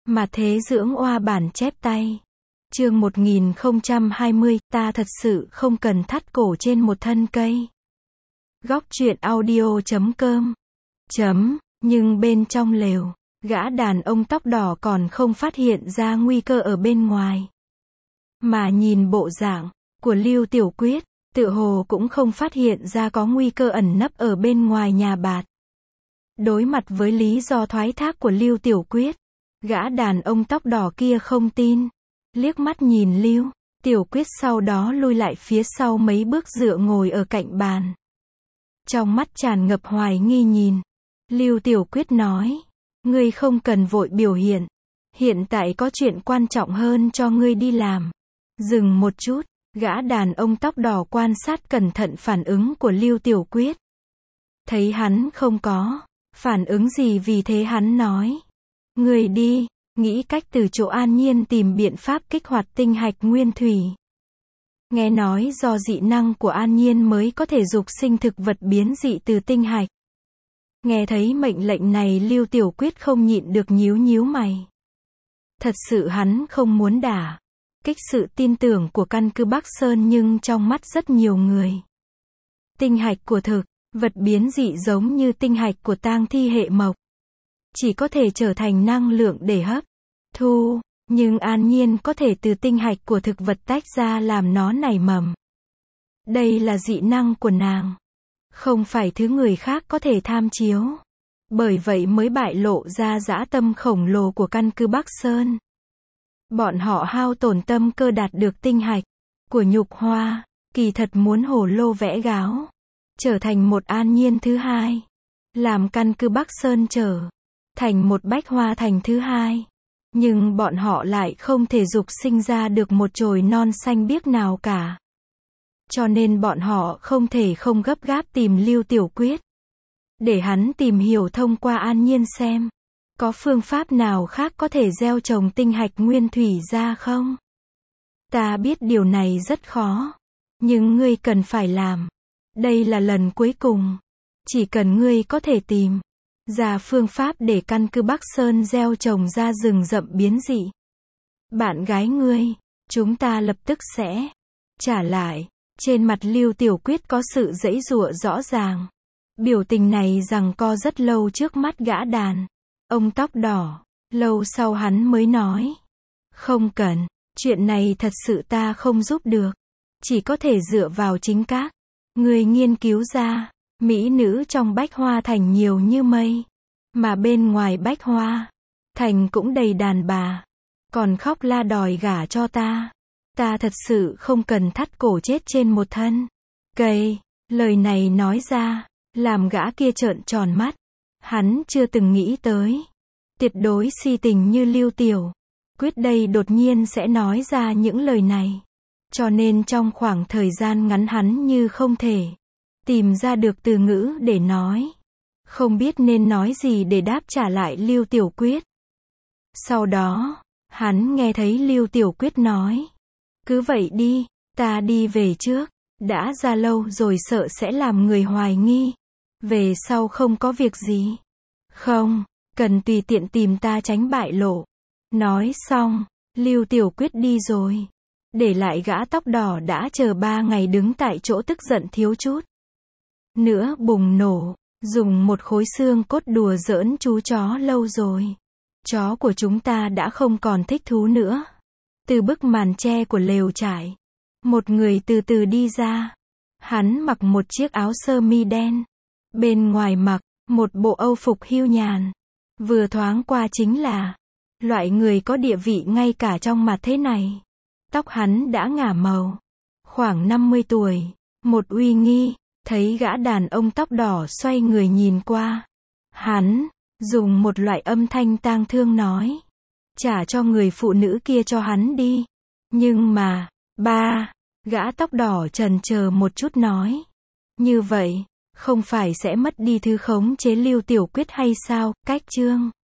Mà thế dưỡng oa bản chép tay. Chương 1020, ta thật sự không cần thắt cổ trên một thân cây. Góc truyện audio.com. Nhưng bên trong lều, gã đàn ông tóc đỏ còn không phát hiện ra nguy cơ ở bên ngoài. Mà nhìn bộ dạng của Lưu Tiểu Quyết, tựa hồ cũng không phát hiện ra có nguy cơ ẩn nấp ở bên ngoài nhà bạt. Đối mặt với lý do thoái thác của Lưu Tiểu Quyết, gã đàn ông tóc đỏ kia không tin. Liếc mắt nhìn Lưu Tiểu Quyết, sau đó lui lại phía sau mấy bước dựa ngồi ở cạnh bàn. Trong mắt tràn ngập hoài nghi nhìn. Lưu Tiểu Quyết nói, ngươi không cần vội biểu hiện. Hiện tại có chuyện quan trọng hơn cho ngươi đi làm. Dừng một chút, gã đàn ông tóc đỏ quan sát cẩn thận phản ứng của Lưu Tiểu Quyết. Thấy hắn không có phản ứng gì, vì thế hắn nói, ngươi đi, nghĩ cách từ chỗ An Nhiên tìm biện pháp kích hoạt tinh hạch nguyên thủy. Nghe nói do dị năng của An Nhiên mới có thể dục sinh thực vật biến dị từ tinh hạch. Nghe thấy mệnh lệnh này, Lưu Tiểu Quyết không nhịn được nhíu nhíu mày. Thật sự hắn không muốn đả kích sự tin tưởng của căn cứ Bắc Sơn, nhưng trong mắt rất nhiều người, tinh hạch của thực vật biến dị giống như tinh hạch của tang thi hệ mộc, chỉ có thể trở thành năng lượng để hấp thu, nhưng An Nhiên có thể từ tinh hạch của thực vật tách ra làm nó nảy mầm. Đây là dị năng của nàng, không phải thứ người khác có thể tham chiếu. Bởi vậy mới bại lộ ra dã tâm khổng lồ của căn cứ Bắc Sơn. Bọn họ hao tổn tâm cơ đạt được tinh hạch của nhục hoa, kỳ thật muốn hổ lô vẽ gáo, trở thành một An Nhiên thứ hai, làm căn cứ Bắc Sơn trở thành một Bách Hoa Thành thứ hai. Nhưng bọn họ lại không thể dục sinh ra được một chồi non xanh biếc nào cả. Cho nên bọn họ không thể không gấp gáp tìm Lưu Tiểu Quyết, để hắn tìm hiểu thông qua An Nhiên xem có phương pháp nào khác có thể gieo trồng tinh hạch nguyên thủy ra không. Ta biết điều này rất khó, nhưng ngươi cần phải làm. Đây là lần cuối cùng. Chỉ cần ngươi có thể tìm ra phương pháp để căn cứ Bắc Sơn gieo trồng ra rừng rậm biến dị, bạn gái ngươi, chúng ta lập tức sẽ trả lại. Trên mặt Lưu Tiểu Quyết có sự giãy giụa rõ ràng. Biểu tình này giằng co rất lâu trước mắt gã đàn ông tóc đỏ. Lâu sau hắn mới nói, không cần, chuyện này thật sự ta không giúp được. Chỉ có thể dựa vào chính các ngươi nghiên cứu ra. Mỹ nữ trong Bách Hoa Thành nhiều như mây, mà bên ngoài Bách Hoa Thành cũng đầy đàn bà, còn khóc la đòi gả cho ta. Ta thật sự không cần thắt cổ chết trên một thân cây. Lời này nói ra, làm gã kia trợn tròn mắt. Hắn chưa từng nghĩ tới, tuyệt đối si tình như Lưu Tiểu Quyết đây đột nhiên sẽ nói ra những lời này. Cho nên trong khoảng thời gian ngắn hắn như không thể tìm ra được từ ngữ để nói. Không biết nên nói gì để đáp trả lại Lưu Tiểu Quyết. Sau đó, hắn nghe thấy Lưu Tiểu Quyết nói, cứ vậy đi, ta đi về trước. Đã ra lâu rồi sợ sẽ làm người hoài nghi. Về sau không có việc gì. Không cần tùy tiện tìm ta tránh bại lộ. Nói xong, Lưu Tiểu Quyết đi rồi. Để lại gã tóc đỏ đã chờ 3 ngày đứng tại chỗ tức giận thiếu chút nữa bùng nổ. Dùng một khối xương cốt đùa giỡn chú chó lâu rồi. Chó của chúng ta đã không còn thích thú nữa. Từ bức màn tre của lều trại, một người từ từ đi ra. Hắn mặc một chiếc áo sơ mi đen, bên ngoài mặc một bộ âu phục hưu nhàn. Vừa thoáng qua chính là loại người có địa vị ngay cả trong mặt thế này. Tóc hắn đã ngả màu, khoảng 50 tuổi, một uy nghi. Thấy gã đàn ông tóc đỏ xoay người nhìn qua, hắn dùng một loại âm thanh tang thương nói, trả cho người phụ nữ kia cho hắn đi. Nhưng mà, gã tóc đỏ chần chờ một chút nói, như vậy không phải sẽ mất đi thứ khống chế Lưu Tiểu Quyết hay sao? Cách chương